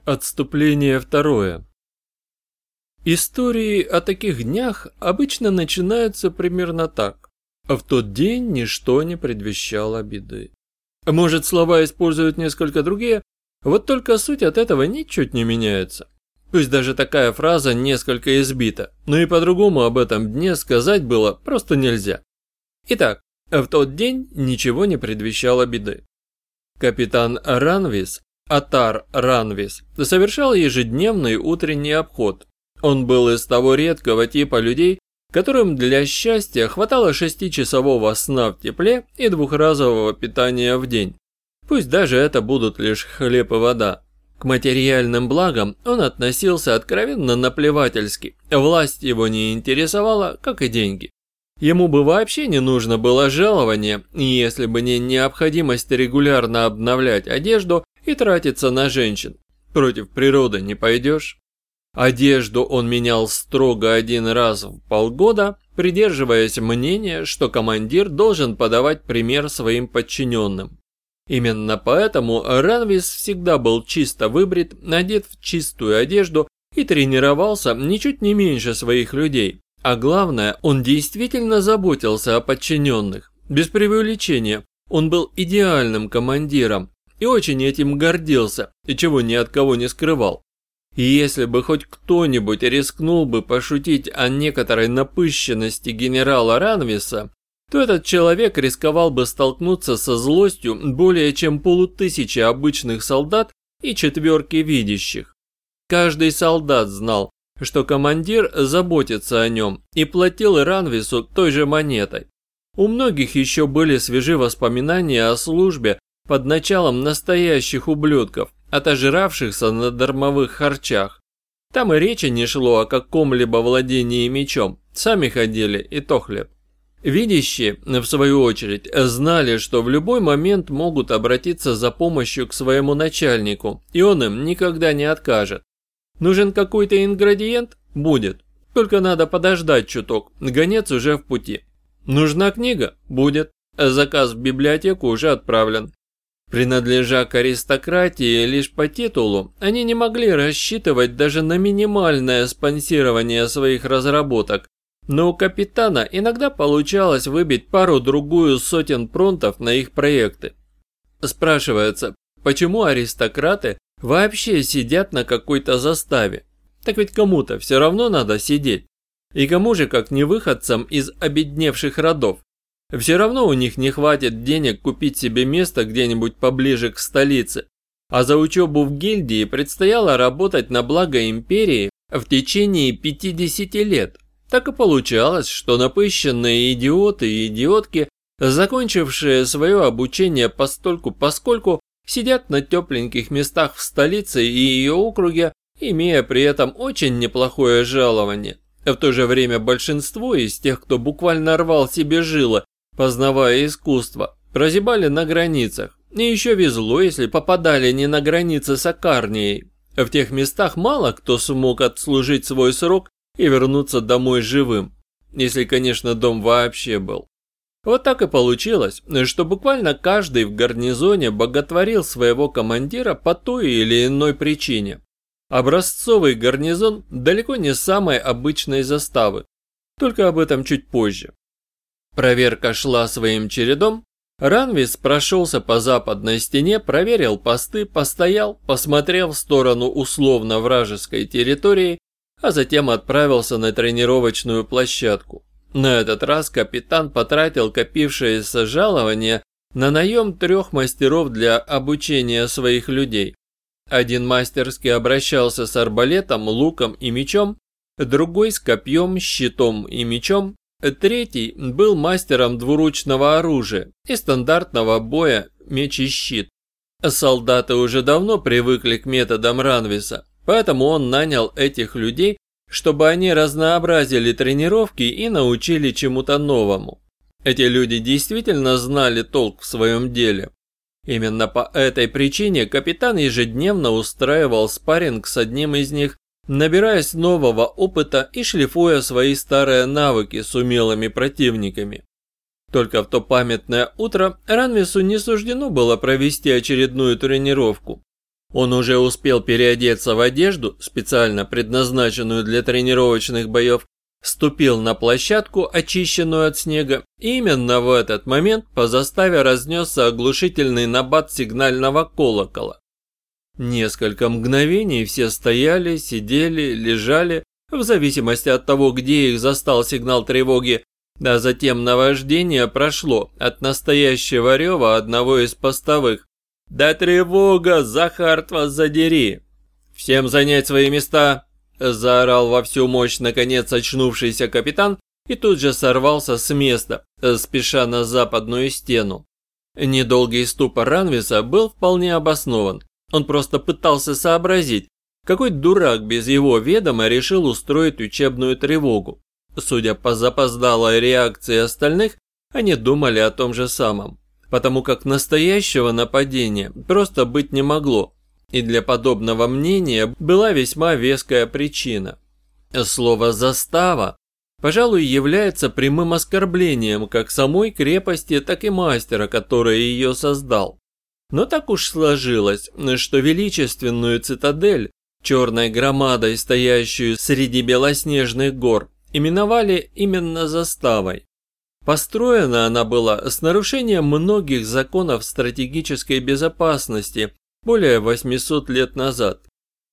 Отступление второе. Истории о таких днях обычно начинаются примерно так. В тот день ничто не предвещало беды. Может, слова используют несколько другие, вот только суть от этого ничуть не меняется. Пусть даже такая фраза несколько избита, но и по-другому об этом дне сказать было просто нельзя. Итак, в тот день ничего не предвещало беды. Капитан Ранвис, Атар Ранвис, совершал ежедневный утренний обход. Он был из того редкого типа людей, которым для счастья хватало 6-часового сна в тепле и двухразового питания в день. Пусть даже это будут лишь хлеб и вода. К материальным благам он относился откровенно наплевательски, власть его не интересовала, как и деньги. Ему бы вообще не нужно было жалование, если бы не необходимость регулярно обновлять одежду и тратиться на женщин. Против природы не пойдешь. Одежду он менял строго 1 раз в полгода, придерживаясь мнения, что командир должен подавать пример своим подчиненным. Именно поэтому Ранвис всегда был чисто выбрит, одет в чистую одежду и тренировался ничуть не меньше своих людей. А главное, он действительно заботился о подчиненных. Без преувеличения, он был идеальным командиром и очень этим гордился, и чего ни от кого не скрывал. И если бы хоть кто-нибудь рискнул бы пошутить о некоторой напыщенности генерала Ранвиса, то этот человек рисковал бы столкнуться со злостью более чем 500 обычных солдат и 4 видящих. Каждый солдат знал, что командир заботится о нем и платил Ранвису той же монетой. У многих еще были свежи воспоминания о службе под началом настоящих ублюдков, отожравшихся на дармовых харчах. Там и речи не шло о каком-либо владении мечом, сами ходили и то хлеб. Видящие, в свою очередь, знали, что в любой момент могут обратиться за помощью к своему начальнику, и он им никогда не откажет. Нужен какой-то ингредиент? Будет. Только надо подождать чуток, гонец уже в пути. Нужна книга? Будет. Заказ в библиотеку уже отправлен. Принадлежа к аристократии лишь по титулу, они не могли рассчитывать даже на минимальное спонсирование своих разработок, но у капитана иногда получалось выбить пару-другую сотен пронтов на их проекты. Спрашивается, почему аристократы вообще сидят на какой-то заставе? Так ведь кому-то все равно надо сидеть. И кому же, как не выходцам из обедневших родов? Все равно у них не хватит денег купить себе место где-нибудь поближе к столице. А за учебу в гильдии предстояло работать на благо империи в течение 50 лет. Так и получалось, что напыщенные идиоты и идиотки, закончившие свое обучение постольку-поскольку, сидят на тепленьких местах в столице и ее округе, имея при этом очень неплохое жалование. В то же время большинство из тех, кто буквально рвал себе жилы, познавая искусство, прозябали на границах. И еще везло, если попадали не на границе с Акарнией. В тех местах мало кто смог отслужить свой срок и вернуться домой живым. Если, конечно, дом вообще был. Вот так и получилось, что буквально каждый в гарнизоне боготворил своего командира по той или иной причине. Образцовый гарнизон далеко не самой обычной заставы, только об этом чуть позже. Проверка шла своим чередом. Ранвис прошелся по западной стене, проверил посты, постоял, посмотрел в сторону условно вражеской территории, а затем отправился на тренировочную площадку. На этот раз капитан потратил копившееся жалование на наем 3 мастеров для обучения своих людей. Один мастерски обращался с арбалетом, луком и мечом, другой с копьем, щитом и мечом, третий был мастером двуручного оружия и стандартного боя меч и щит. Солдаты уже давно привыкли к методам Ранвиса, поэтому он нанял этих людей, чтобы они разнообразили тренировки и научили чему-то новому. Эти люди действительно знали толк в своем деле. Именно по этой причине капитан ежедневно устраивал спарринг с одним из них, набираясь нового опыта и шлифуя свои старые навыки с умелыми противниками. Только в то памятное утро Ранвису не суждено было провести очередную тренировку. Он уже успел переодеться в одежду, специально предназначенную для тренировочных боев, ступил на площадку, очищенную от снега, и именно в этот момент по заставе разнесся оглушительный набат сигнального колокола. Несколько мгновений все стояли, сидели, лежали, в зависимости от того, где их застал сигнал тревоги, а затем наваждение прошло от настоящего рева одного из постовых. «Да тревога! Захарт вас задери!» «Всем занять свои места!» – заорал во всю мощь наконец очнувшийся капитан и тут же сорвался с места, спеша на западную стену. Недолгий ступор Ранвиса был вполне обоснован. Он просто пытался сообразить, какой дурак без его ведома решил устроить учебную тревогу. Судя по запоздалой реакции остальных, они думали о том же самом. Потому как настоящего нападения просто быть не могло, и для подобного мнения была весьма веская причина. Слово «застава», пожалуй, является прямым оскорблением как самой крепости, так и мастера, который ее создал. Но так уж сложилось, что величественную цитадель, черной громадой, стоящую среди белоснежных гор, именовали именно заставой. Построена она была с нарушением многих законов стратегической безопасности более 800 лет назад.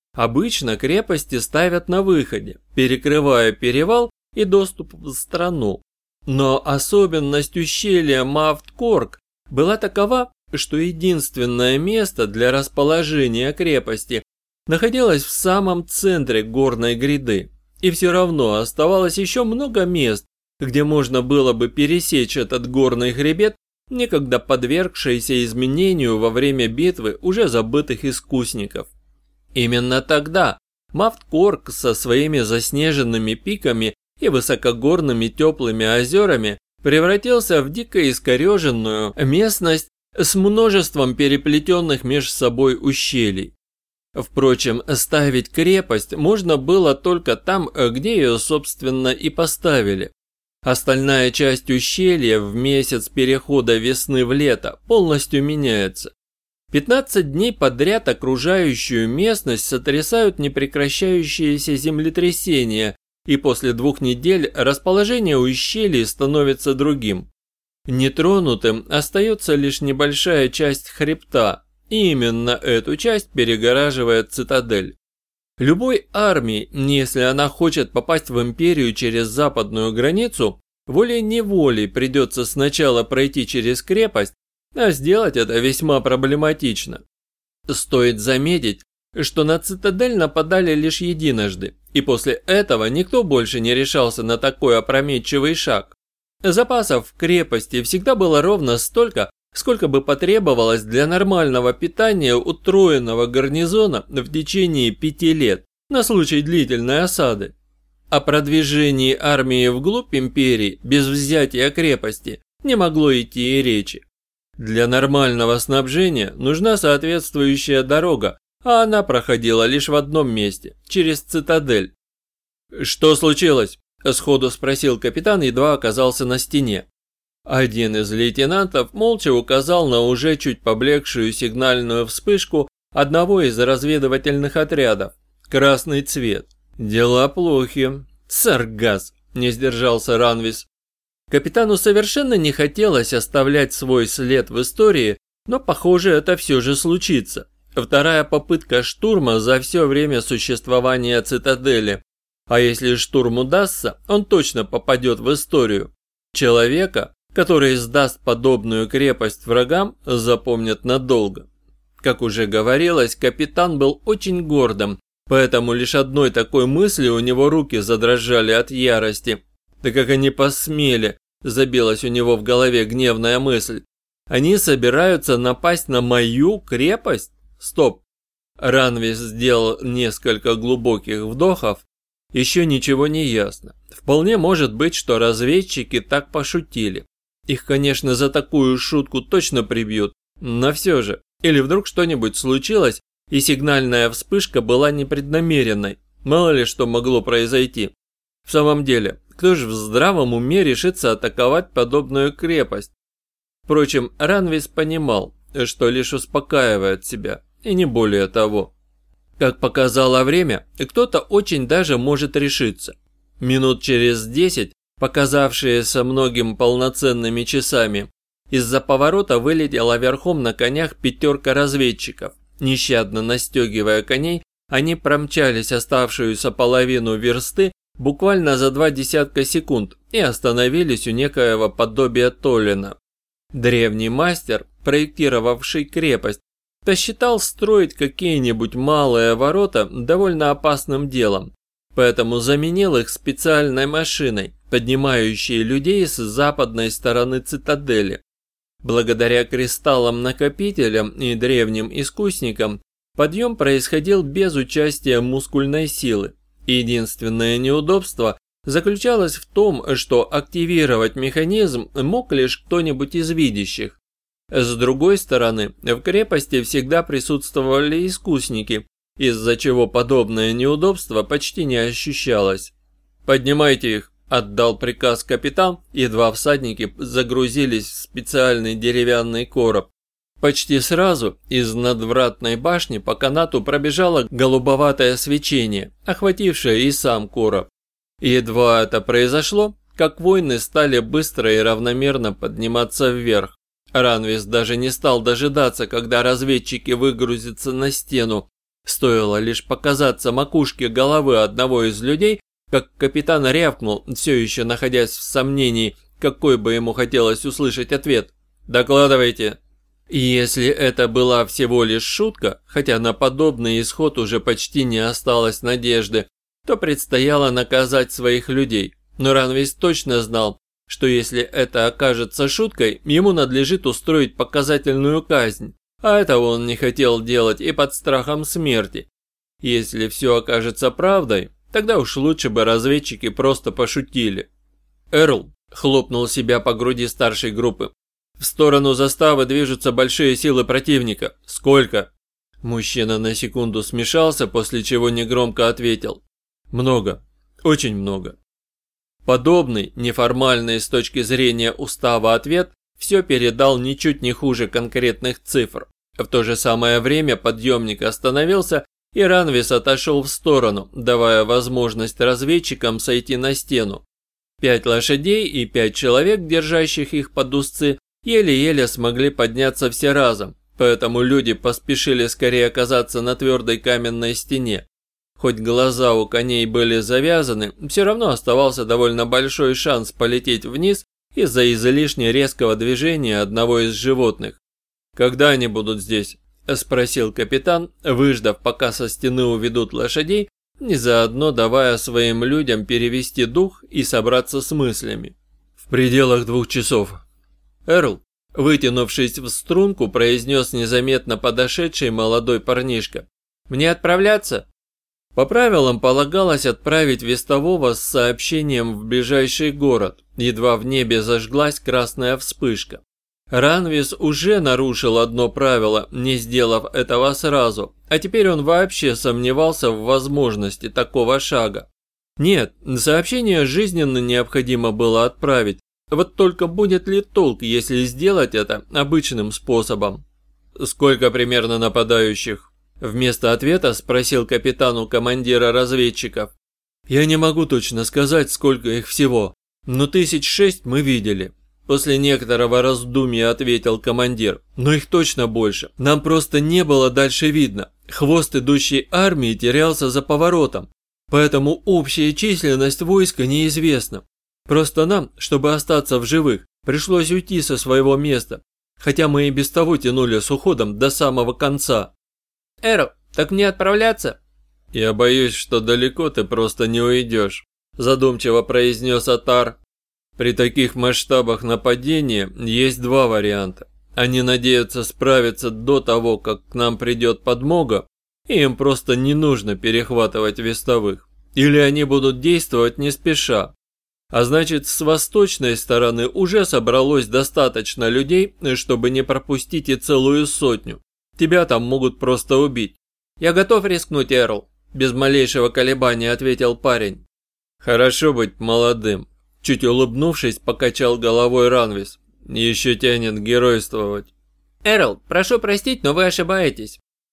Обычно крепости ставят на выходе, перекрывая перевал и доступ в страну. Но особенность ущелья Мафт-Корк была такова, что единственное место для расположения крепости находилось в самом центре горной гряды. И все равно оставалось еще много мест, где можно было бы пересечь этот горный хребет, некогда подвергшийся изменению во время битвы уже забытых искусников. Именно тогда Мафт-Корк со своими заснеженными пиками и высокогорными теплыми озерами превратился в дико искореженную местность с множеством переплетенных между собой ущелий. Впрочем, ставить крепость можно было только там, где ее, собственно, и поставили. Остальная часть ущелья в месяц перехода весны в лето полностью меняется. 15 дней подряд окружающую местность сотрясают непрекращающиеся землетрясения, и после 2 недель расположение ущелий становится другим. Нетронутым остается лишь небольшая часть хребта, и именно эту часть перегораживает цитадель. Любой армии, если она хочет попасть в империю через западную границу, волей-неволей придется сначала пройти через крепость, а сделать это весьма проблематично. Стоит заметить, что на цитадель нападали лишь единожды, и после этого никто больше не решался на такой опрометчивый шаг. Запасов в крепости всегда было ровно столько, сколько бы потребовалось для нормального питания утроенного гарнизона в течение 5 лет на случай длительной осады. О продвижении армии вглубь империи без взятия крепости не могло идти и речи. Для нормального снабжения нужна соответствующая дорога, а она проходила лишь в одном месте, через цитадель. «Что случилось?» – сходу спросил капитан, едва оказался на стене. Один из лейтенантов молча указал на уже чуть поблекшую сигнальную вспышку одного из разведывательных отрядов. Красный цвет. Дела плохи. Саргас, не сдержался Ранвис. Капитану совершенно не хотелось оставлять свой след в истории, но, похоже, это все же случится. Вторая попытка штурма за все время существования цитадели. А если штурм удастся, он точно попадет в историю. Человека, который сдаст подобную крепость врагам, запомнят надолго. Как уже говорилось, капитан был очень гордым, поэтому лишь одной такой мысли у него руки задрожали от ярости. Да как они посмели, забилась у него в голове гневная мысль. Они собираются напасть на мою крепость? Стоп. Ранвис сделал несколько глубоких вдохов. Еще ничего не ясно. Вполне может быть, что разведчики так пошутили. Их, конечно, за такую шутку точно прибьют, но все же. Или вдруг что-нибудь случилось, и сигнальная вспышка была непреднамеренной. Мало ли что могло произойти. В самом деле, кто же в здравом уме решится атаковать подобную крепость? Впрочем, Ранвис понимал, что лишь успокаивает себя. и не более того. Как показало время, кто-то очень даже может решиться. Минут через 10, показавшиеся многим полноценными часами, из-за поворота вылетела верхом на конях 5 разведчиков. Нещадно настегивая коней, они промчались оставшуюся половину версты буквально за 20 секунд и остановились у некоего подобия Толлина. Древний мастер, проектировавший крепость, посчитал строить какие-нибудь малые ворота довольно опасным делом, поэтому заменил их специальной машиной, поднимающей людей с западной стороны цитадели. Благодаря кристаллам-накопителям и древним искусникам подъем происходил без участия мускульной силы. Единственное неудобство заключалось в том, что активировать механизм мог лишь кто-нибудь из видящих. С другой стороны, в крепости всегда присутствовали искусники, из-за чего подобное неудобство почти не ощущалось. «Поднимайте их», – отдал приказ капитан, и 2 всадники загрузились в специальный деревянный короб. Почти сразу из надвратной башни по канату пробежало голубоватое свечение, охватившее и сам короб. И едва это произошло, как воины стали быстро и равномерно подниматься вверх. Ранвис даже не стал дожидаться, когда разведчики выгрузятся на стену. Стоило лишь показаться макушке головы одного из людей, как капитан рявкнул, все еще находясь в сомнении, какой бы ему хотелось услышать ответ. «Докладывайте». И если это была всего лишь шутка, хотя на подобный исход уже почти не осталось надежды, то предстояло наказать своих людей. Но Ранвис точно знал, что если это окажется шуткой, ему надлежит устроить показательную казнь, а этого он не хотел делать и под страхом смерти. Если все окажется правдой, тогда уж лучше бы разведчики просто пошутили. Эрл хлопнул себя по груди старшей группы. В сторону заставы движутся большие силы противника. Сколько? Мужчина на секунду смешался, после чего негромко ответил. Много. Очень много. Подобный, неформальный с точки зрения устава ответ, все передал ничуть не хуже конкретных цифр. В то же самое время подъемник остановился, и Ранвис отошел в сторону, давая возможность разведчикам сойти на стену. 5 лошадей и 5 человек, держащих их под узцы, еле-еле смогли подняться все разом, поэтому люди поспешили скорее оказаться на твердой каменной стене. Хоть глаза у коней были завязаны, все равно оставался довольно большой шанс полететь вниз из-за излишне резкого движения одного из животных. «Когда они будут здесь?» – спросил капитан, выждав, пока со стены уведут лошадей, и заодно давая своим людям перевести дух и собраться с мыслями. «В пределах 2 часов». Эрл, вытянувшись в струнку, произнес незаметно подошедший молодой парнишка. «Мне отправляться?» По правилам полагалось отправить вестового с сообщением в ближайший город, едва в небе зажглась красная вспышка. Ранвис уже нарушил одно правило, не сделав этого сразу, а теперь он вообще сомневался в возможности такого шага. Нет, сообщение жизненно необходимо было отправить, вот только будет ли толк, если сделать это обычным способом? «Сколько примерно нападающих?» Вместо ответа спросил капитан у командира разведчиков. «Я не могу точно сказать, сколько их всего, но 1006 мы видели». После некоторого раздумья ответил командир. «Но их точно больше. Нам просто не было дальше видно. Хвост идущей армии терялся за поворотом, поэтому общая численность войска неизвестна. Просто нам, чтобы остаться в живых, пришлось уйти со своего места, хотя мы и без того тянули с уходом до самого конца». «Эрл, так мне отправляться?» «Я боюсь, что далеко ты просто не уйдешь», задумчиво произнес Атар. «При таких масштабах нападения есть 2 варианта. Они надеются справиться до того, как к нам придет подмога, и им просто не нужно перехватывать вестовых. Или они будут действовать не спеша. А значит, с восточной стороны уже собралось достаточно людей, чтобы не пропустить и целую 100. Тебя там могут просто убить». «Я готов рискнуть, Эрл», без малейшего колебания ответил парень. «Хорошо быть молодым», чуть улыбнувшись, покачал головой Ранвис. «Еще тянет геройствовать». «Эрл, прошу простить, но вы ошибаетесь».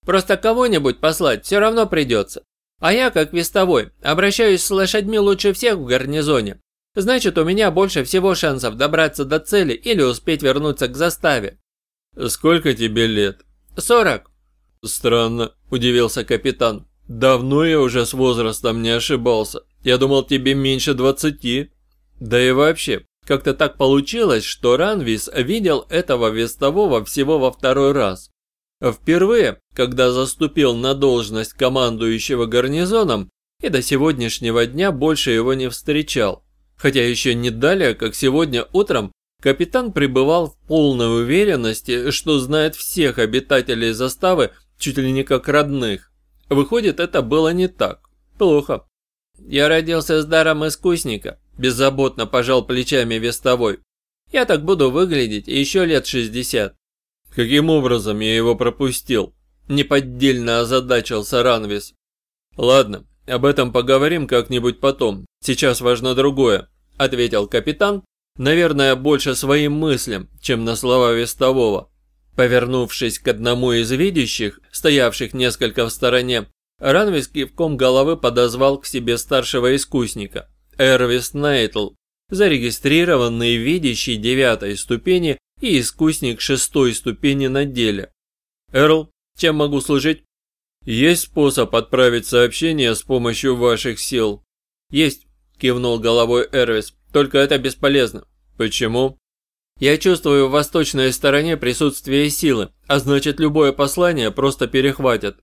Просто кого-нибудь послать все равно придется. А я, как вестовой, обращаюсь с лошадьми лучше всех в гарнизоне. Значит, у меня больше всего шансов добраться до цели или успеть вернуться к заставе. Сколько тебе лет? 40. Странно, удивился капитан. Давно я уже с возрастом не ошибался. Я думал, тебе меньше 20. Да и вообще, как-то так получилось, что Ранвис видел этого вестового всего во второй раз. Впервые, когда заступил на должность командующего гарнизоном, и до сегодняшнего дня больше его не встречал. Хотя еще не далее, как сегодня утром, капитан пребывал в полной уверенности, что знает всех обитателей заставы чуть ли не как родных. Выходит, это было не так. Плохо. Я родился с даром искусника, беззаботно пожал плечами вестовой. Я так буду выглядеть еще лет 60. Каким образом я его пропустил? Неподдельно озадачился Ранвис. Ладно, об этом поговорим как-нибудь потом. Сейчас важно другое, ответил капитан, наверное, больше своим мыслям, чем на слова вестового. Повернувшись к одному из видящих, стоявших несколько в стороне, Ранвис кивком головы подозвал к себе старшего искусника, Эрвис Нейтл, зарегистрированный видящий 9-й ступени и искусник 6-й ступени на деле. Эрл, чем могу служить? Есть способ отправить сообщение с помощью ваших сил? Есть, кивнул головой Эрвис, только это бесполезно. Почему? Я чувствую в восточной стороне присутствие силы, а значит любое послание просто перехватят.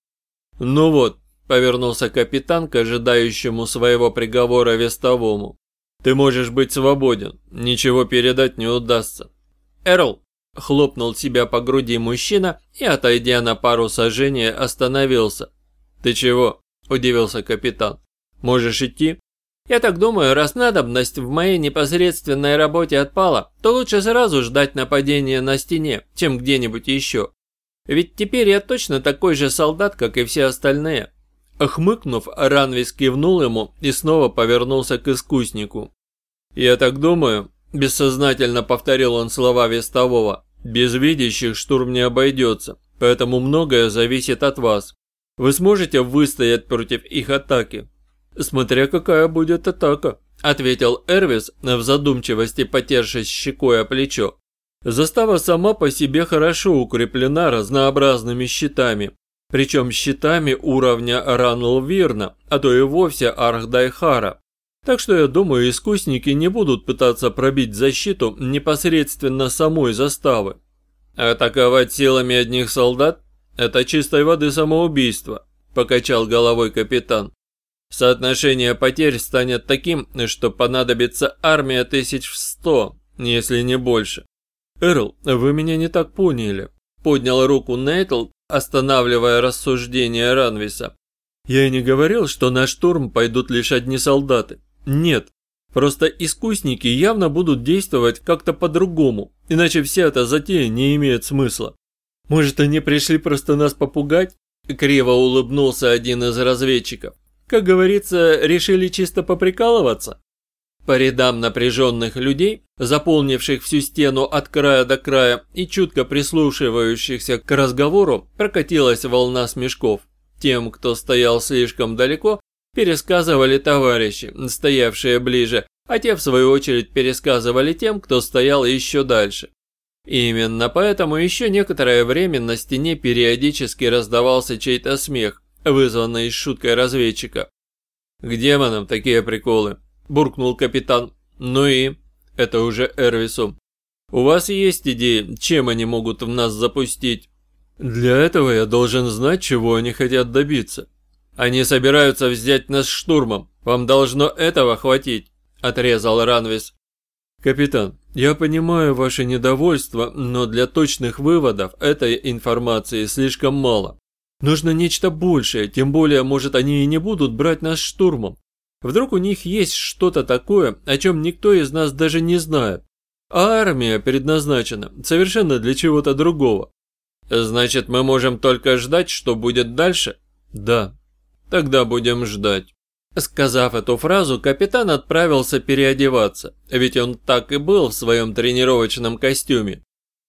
Ну вот, повернулся капитан к ожидающему своего приговора вестовому. Ты можешь быть свободен, ничего передать не удастся. Эрл, хлопнул себя по груди мужчина и, отойдя на пару сажений, остановился. Ты чего? Удивился капитан. Можешь идти? Я так думаю, раз надобность в моей непосредственной работе отпала, то лучше сразу ждать нападения на стене, чем где-нибудь еще. Ведь теперь я точно такой же солдат, как и все остальные. Хмыкнув, Ранвис кивнул ему и снова повернулся к искуснику. «Я так думаю», – бессознательно повторил он слова вестового, – «без видящих штурм не обойдется, поэтому многое зависит от вас. Вы сможете выстоять против их атаки?» «Смотря какая будет атака», – ответил Эрвис, в задумчивости потершись щекой о плечо. «Застава сама по себе хорошо укреплена разнообразными щитами. Причем щитами уровня Ранлвирна, а то и вовсе Архдайхара. Так что я думаю, искусники не будут пытаться пробить защиту непосредственно самой заставы. Атаковать силами одних солдат – это чистой воды самоубийство», – покачал головой капитан. «Соотношение потерь станет таким, что понадобится армия 1100, если не больше». «Эрл, вы меня не так поняли», – поднял руку Нейтл, останавливая рассуждения Ранвиса. «Я и не говорил, что на штурм пойдут лишь одни солдаты. Нет, просто искусники явно будут действовать как-то по-другому, иначе вся эта затея не имеет смысла. Может, они пришли просто нас попугать?» Криво улыбнулся один из разведчиков. «Как говорится, решили чисто поприкалываться?» По рядам напряженных людей, заполнивших всю стену от края до края и чутко прислушивающихся к разговору, прокатилась волна смешков. Тем, кто стоял слишком далеко, пересказывали товарищи, стоявшие ближе, а те, в свою очередь, пересказывали тем, кто стоял еще дальше. И именно поэтому еще некоторое время на стене периодически раздавался чей-то смех, вызванный шуткой разведчика. «К демонам такие приколы», – буркнул капитан. «Ну и?» – это уже Эрвису. «У вас есть идеи, чем они могут в нас запустить?» «Для этого я должен знать, чего они хотят добиться». «Они собираются взять нас штурмом. Вам должно этого хватить», – отрезал Ранвис. «Капитан, я понимаю ваше недовольство, но для точных выводов этой информации слишком мало. Нужно нечто большее, тем более, может, они и не будут брать нас штурмом. Вдруг у них есть что-то такое, о чем никто из нас даже не знает. А армия предназначена совершенно для чего-то другого». «Значит, мы можем только ждать, что будет дальше?» «Да». «Тогда будем ждать». Сказав эту фразу, капитан отправился переодеваться, ведь он так и был в своем тренировочном костюме.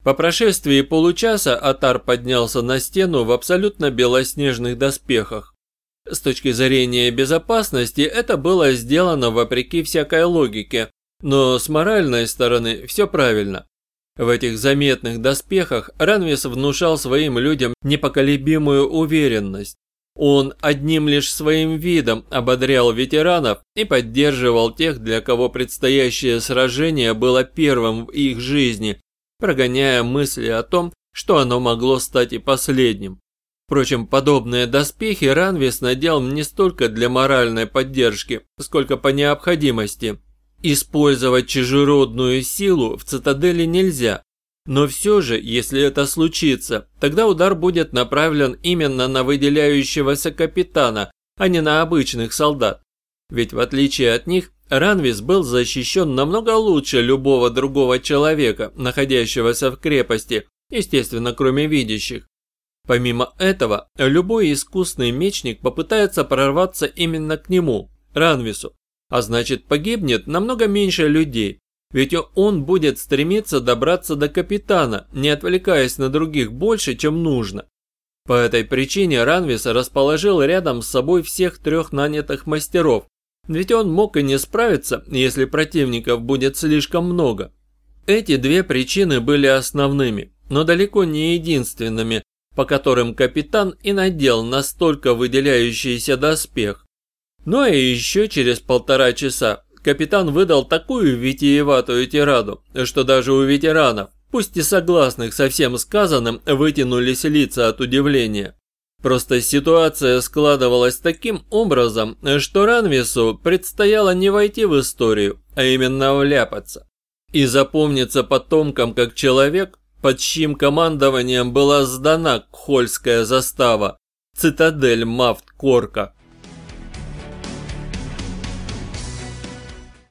По прошествии получаса Атар поднялся на стену в абсолютно белоснежных доспехах. С точки зрения безопасности это было сделано вопреки всякой логике, но с моральной стороны все правильно. В этих заметных доспехах Ранвис внушал своим людям непоколебимую уверенность. Он одним лишь своим видом ободрял ветеранов и поддерживал тех, для кого предстоящее сражение было первым в их жизни, прогоняя мысли о том, что оно могло стать и последним. Впрочем, подобные доспехи Ранвис надел не столько для моральной поддержки, сколько по необходимости. Использовать чужеродную силу в цитадели нельзя. Но все же, если это случится, тогда удар будет направлен именно на выделяющегося капитана, а не на обычных солдат. Ведь в отличие от них, Ранвис был защищен намного лучше любого другого человека, находящегося в крепости, естественно, кроме видящих. Помимо этого, любой искусный мечник попытается прорваться именно к нему, Ранвису, а значит погибнет намного меньше людей. Ведь он будет стремиться добраться до капитана, не отвлекаясь на других больше, чем нужно. По этой причине Ранвис расположил рядом с собой всех 3 нанятых мастеров, ведь он мог и не справиться, если противников будет слишком много. Эти 2 причины были основными, но далеко не единственными, по которым капитан и надел настолько выделяющийся доспех. Ну и еще через 1,5 часа капитан выдал такую витиеватую тираду, что даже у ветеранов, пусть и согласных со всем сказанным, вытянулись лица от удивления. Просто ситуация складывалась таким образом, что Ранвису предстояло не войти в историю, а именно вляпаться. И запомниться потомкам как человек, под чьим командованием была сдана Кхольская застава, цитадель Мафт-Корка.